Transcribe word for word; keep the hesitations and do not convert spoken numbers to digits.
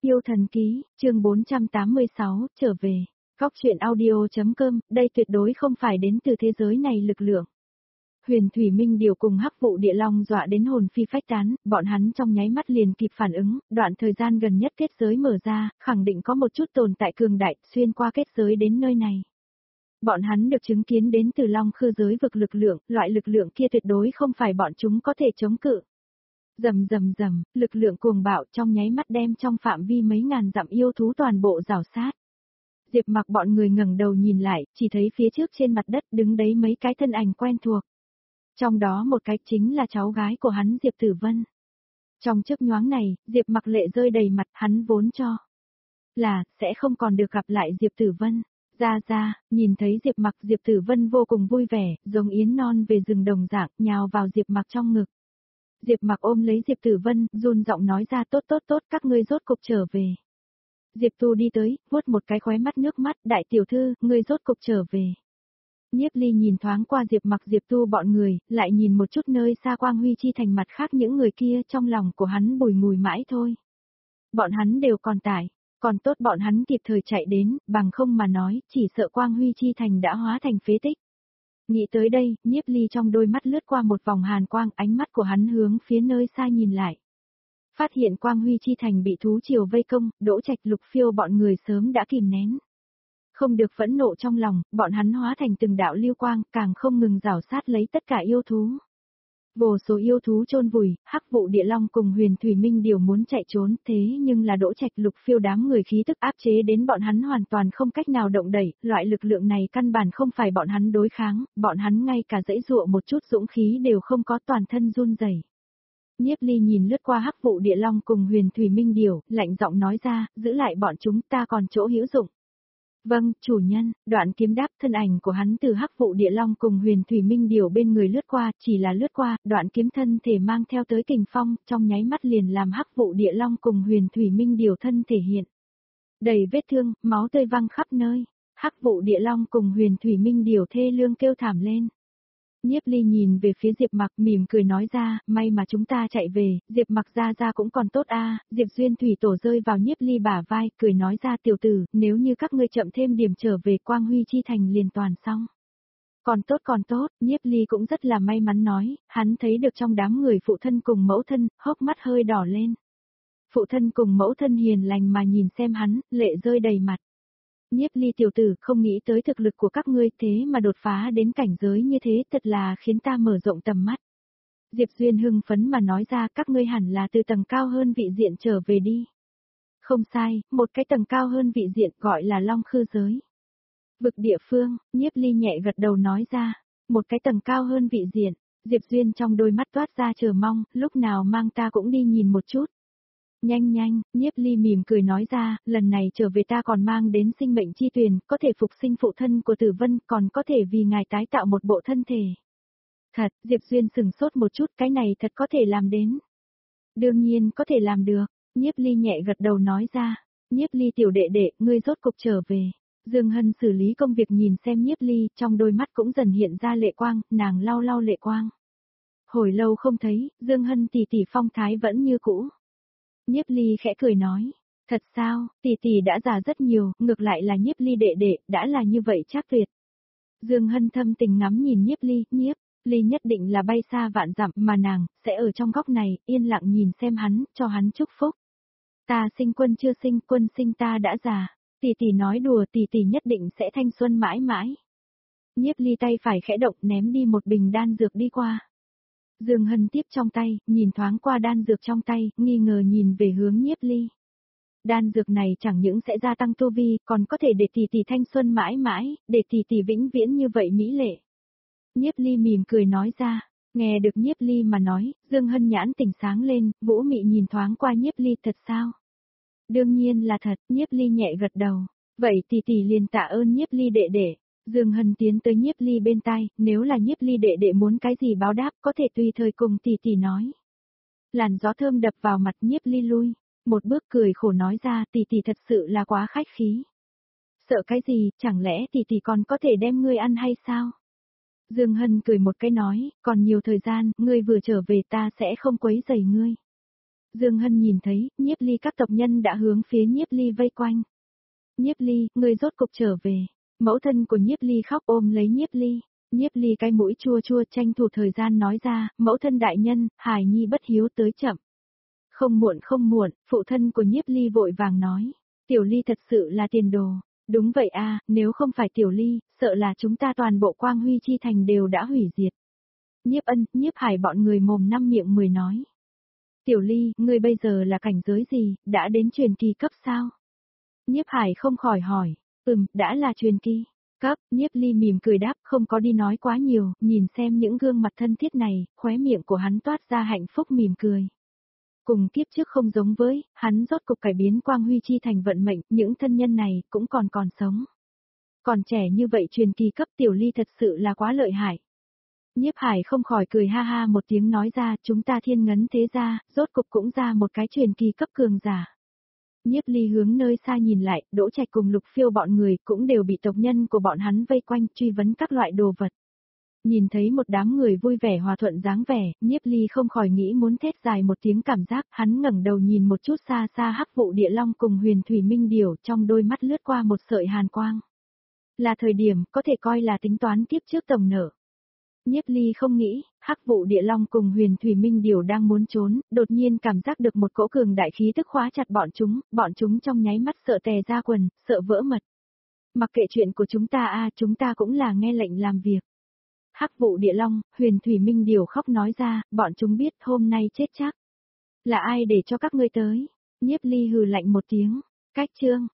Yêu thần ký, chương bốn trăm tám mươi sáu, trở về. Góc truyện audio.com, đây tuyệt đối không phải đến từ thế giới này lực lượng. Huyền Thủy Minh Điều cùng Hắc Vụ Địa Long dọa đến hồn phi phách tán, bọn hắn trong nháy mắt liền kịp phản ứng, đoạn thời gian gần nhất kết giới mở ra, khẳng định có một chút tồn tại cường đại, xuyên qua kết giới đến nơi này. Bọn hắn được chứng kiến đến từ Long Khư giới vực lực lượng, loại lực lượng kia tuyệt đối không phải bọn chúng có thể chống cự. Rầm rầm rầm, lực lượng cuồng bạo trong nháy mắt đem trong phạm vi mấy ngàn dặm yêu thú toàn bộ rào sát. Diệp Mặc bọn người ngẩng đầu nhìn lại, chỉ thấy phía trước trên mặt đất đứng đấy mấy cái thân ảnh quen thuộc. Trong đó một cái chính là cháu gái của hắn Diệp Tử Vân. Trong chớp nhoáng này, Diệp Mặc lệ rơi đầy mặt, hắn vốn cho là sẽ không còn được gặp lại Diệp Tử Vân. Ra ra, nhìn thấy Diệp Mặc, Diệp Tử Vân vô cùng vui vẻ, giống yến non về rừng đồng dạng, nhào vào Diệp Mặc trong ngực. Diệp Mặc ôm lấy Diệp Tử Vân, run giọng nói ra tốt tốt tốt, các ngươi rốt cục trở về. Diệp Tu đi tới, vuốt một cái khóe mắt nước mắt, đại tiểu thư, ngươi rốt cục trở về. Nhiếp Ly nhìn thoáng qua Diệp Mặc, Diệp Tu bọn người, lại nhìn một chút nơi xa Quang Huy Chi thành mặt khác những người kia, trong lòng của hắn bùi ngùi mãi thôi. Bọn hắn đều còn tại, còn tốt bọn hắn kịp thời chạy đến, bằng không mà nói, chỉ sợ Quang Huy Chi thành đã hóa thành phế tích. Nghĩ tới đây, Nhiếp Ly trong đôi mắt lướt qua một vòng hàn quang, ánh mắt của hắn hướng phía nơi xa nhìn lại. Phát hiện Quang Huy Chi thành bị thú triều vây công, Đỗ Trạch, Lục Phiêu bọn người sớm đã kìm nén. Không được phẫn nộ trong lòng, bọn hắn hóa thành từng đạo lưu quang, càng không ngừng rào sát lấy tất cả yêu thú. Vô số yêu thú chôn vùi, Hắc Vụ Địa Long cùng Huyền Thủy Minh Điều muốn chạy trốn, thế nhưng là Đỗ Trạch, Lục Phiêu đám người khí tức áp chế đến bọn hắn hoàn toàn không cách nào động đẩy, loại lực lượng này căn bản không phải bọn hắn đối kháng, bọn hắn ngay cả giãy giụa một chút dũng khí đều không có, toàn thân run rẩy. Nhiếp Ly nhìn lướt qua Hắc Vụ Địa Long cùng Huyền Thủy Minh Điều, lạnh giọng nói ra, giữ lại bọn chúng, ta còn chỗ hữu dụng. Vâng, chủ nhân, Đoạn Kiếm đáp, thân ảnh của hắn từ Hắc Vụ Địa Long cùng Huyền Thủy Minh Điều bên người lướt qua, chỉ là lướt qua, Đoạn Kiếm thân thể mang theo tới kình phong, trong nháy mắt liền làm Hắc Vụ Địa Long cùng Huyền Thủy Minh Điều thân thể hiện. Đầy vết thương, máu tươi văng khắp nơi, Hắc Vụ Địa Long cùng Huyền Thủy Minh Điều thê lương kêu thảm lên. Nhiếp Ly nhìn về phía Diệp Mặc, mỉm cười nói ra, may mà chúng ta chạy về, Diệp Mặc ra ra cũng còn tốt a. Diệp Duyên Thủy Tổ rơi vào Nhiếp Ly bả vai, cười nói ra, tiểu tử, nếu như các ngươi chậm thêm điểm trở về Quang Huy Chi thành liền toàn xong. Còn tốt còn tốt, Nhiếp Ly cũng rất là may mắn nói, hắn thấy được trong đám người phụ thân cùng mẫu thân, hốc mắt hơi đỏ lên. Phụ thân cùng mẫu thân hiền lành mà nhìn xem hắn, lệ rơi đầy mặt. Nhiếp Ly tiểu tử, không nghĩ tới thực lực của các ngươi, thế mà đột phá đến cảnh giới như thế, thật là khiến ta mở rộng tầm mắt. Diệp Duyên hưng phấn mà nói ra, các ngươi hẳn là từ tầng cao hơn vị diện trở về đi. Không sai, một cái tầng cao hơn vị diện gọi là Long Khư giới. Vực địa phương, Nhiếp Ly nhẹ gật đầu nói ra, một cái tầng cao hơn vị diện. Diệp Duyên trong đôi mắt toát ra chờ mong, lúc nào mang ta cũng đi nhìn một chút. Nhanh nhanh, Nhiếp Ly mỉm cười nói ra, lần này trở về ta còn mang đến sinh mệnh chi tuyền, có thể phục sinh phụ thân của Tử Vân, còn có thể vì ngài tái tạo một bộ thân thể. Thật, Diệp Duyên sừng sốt một chút, cái này thật có thể làm đến. Đương nhiên có thể làm được, Nhiếp Ly nhẹ gật đầu nói ra, Nhiếp Ly tiểu đệ đệ, ngươi rốt cục trở về. Dương Hân xử lý công việc nhìn xem Nhiếp Ly, trong đôi mắt cũng dần hiện ra lệ quang, nàng lau lau lệ quang. Hồi lâu không thấy, Dương Hân tỷ tỷ phong thái vẫn như cũ. Nhiếp Ly khẽ cười nói, thật sao, tỷ tỷ đã già rất nhiều, ngược lại là Nhiếp Ly đệ đệ, đã là như vậy chắc tuyệt. Dương Hân thâm tình ngắm nhìn Nhiếp Ly, Nhiếp Ly nhất định là bay xa vạn dặm, mà nàng, sẽ ở trong góc này, yên lặng nhìn xem hắn, cho hắn chúc phúc. Ta sinh quân chưa sinh, quân sinh ta đã già, tỷ tỷ nói đùa, tỷ tỷ nhất định sẽ thanh xuân mãi mãi. Nhiếp Ly tay phải khẽ động, ném đi một bình đan dược đi qua. Dương Hân tiếp trong tay, nhìn thoáng qua đan dược trong tay, nghi ngờ nhìn về hướng Nhiếp Ly. Đan dược này chẳng những sẽ gia tăng tu vi, còn có thể để tỷ tỷ thanh xuân mãi mãi, để tỷ tỷ vĩnh viễn như vậy mỹ lệ. Nhiếp Ly mỉm cười nói ra, nghe được Nhiếp Ly mà nói, Dương Hân nhãn tỉnh sáng lên, Vũ Mị nhìn thoáng qua Nhiếp Ly, thật sao? Đương nhiên là thật, Nhiếp Ly nhẹ gật đầu, vậy tỷ tỷ liền tạ ơn Nhiếp Ly đệ đệ. Dương Hân tiến tới Nhiếp Ly bên tai, nếu là Nhiếp Ly đệ đệ muốn cái gì báo đáp, có thể tùy thời cùng tỷ tỷ nói. Làn gió thơm đập vào mặt Nhiếp Ly lui, một bước cười khổ nói ra, tỷ tỷ thật sự là quá khách khí. Sợ cái gì, chẳng lẽ tỷ tỷ còn có thể đem ngươi ăn hay sao? Dương Hân cười một cái nói, còn nhiều thời gian, ngươi vừa trở về ta sẽ không quấy rầy ngươi. Dương Hân nhìn thấy, Nhiếp Ly các tộc nhân đã hướng phía Nhiếp Ly vây quanh. Nhiếp Ly, ngươi rốt cục trở về. Mẫu thân của Nhiếp Ly khóc ôm lấy Nhiếp Ly. Nhiếp Ly cái mũi chua chua tranh thủ thời gian nói ra, mẫu thân đại nhân, Hải Nhi bất hiếu tới chậm. Không muộn không muộn, phụ thân của Nhiếp Ly vội vàng nói. Tiểu Ly thật sự là tiền đồ. Đúng vậy a, nếu không phải Tiểu Ly, sợ là chúng ta toàn bộ Quang Huy Chi Thành đều đã hủy diệt. Nhiếp Ân, Nhiếp Hải bọn người mồm năm miệng mười nói. Tiểu Ly, ngươi bây giờ là cảnh giới gì, đã đến truyền kỳ cấp sao? Nhiếp Hải không khỏi hỏi, ừm, đã là truyền kỳ cấp, Nhiếp Ly mỉm cười đáp, không có đi nói quá nhiều, nhìn xem những gương mặt thân thiết này, khóe miệng của hắn toát ra hạnh phúc mỉm cười. Cùng kiếp trước không giống với, hắn rốt cục cải biến Quang Huy Chi Thành vận mệnh, những thân nhân này cũng còn còn sống. Còn trẻ như vậy truyền kỳ cấp Tiểu Ly thật sự là quá lợi hại. Nhiếp Hải không khỏi cười ha ha một tiếng nói ra, chúng ta Thiên Ngấn thế gia, rốt cục cũng ra một cái truyền kỳ cấp cường giả. Nhiếp Ly hướng nơi xa nhìn lại, Đỗ Trạch cùng Lục Phiêu bọn người cũng đều bị tộc nhân của bọn hắn vây quanh truy vấn các loại đồ vật. Nhìn thấy một đám người vui vẻ hòa thuận dáng vẻ, Nhiếp Ly không khỏi nghĩ muốn thét dài một tiếng cảm giác, hắn ngẩng đầu nhìn một chút xa xa Hắc Vụ Địa Long cùng Huyền Thủy Minh Điểu, trong đôi mắt lướt qua một sợi hàn quang. Là thời điểm, có thể coi là tính toán kiếp trước tổng nợ. Nhiếp Ly không nghĩ, Hắc Vụ Địa Long cùng Huyền Thủy Minh Điểu đang muốn trốn, đột nhiên cảm giác được một cỗ cường đại khí tức khóa chặt bọn chúng, bọn chúng trong nháy mắt sợ tè ra quần, sợ vỡ mật. Mặc kệ chuyện của chúng ta a, chúng ta cũng là nghe lệnh làm việc. Hắc Vụ Địa Long, Huyền Thủy Minh Điểu khóc nói ra, bọn chúng biết hôm nay chết chắc. Là ai để cho các ngươi tới? Nhiếp Ly hừ lạnh một tiếng, cách chương.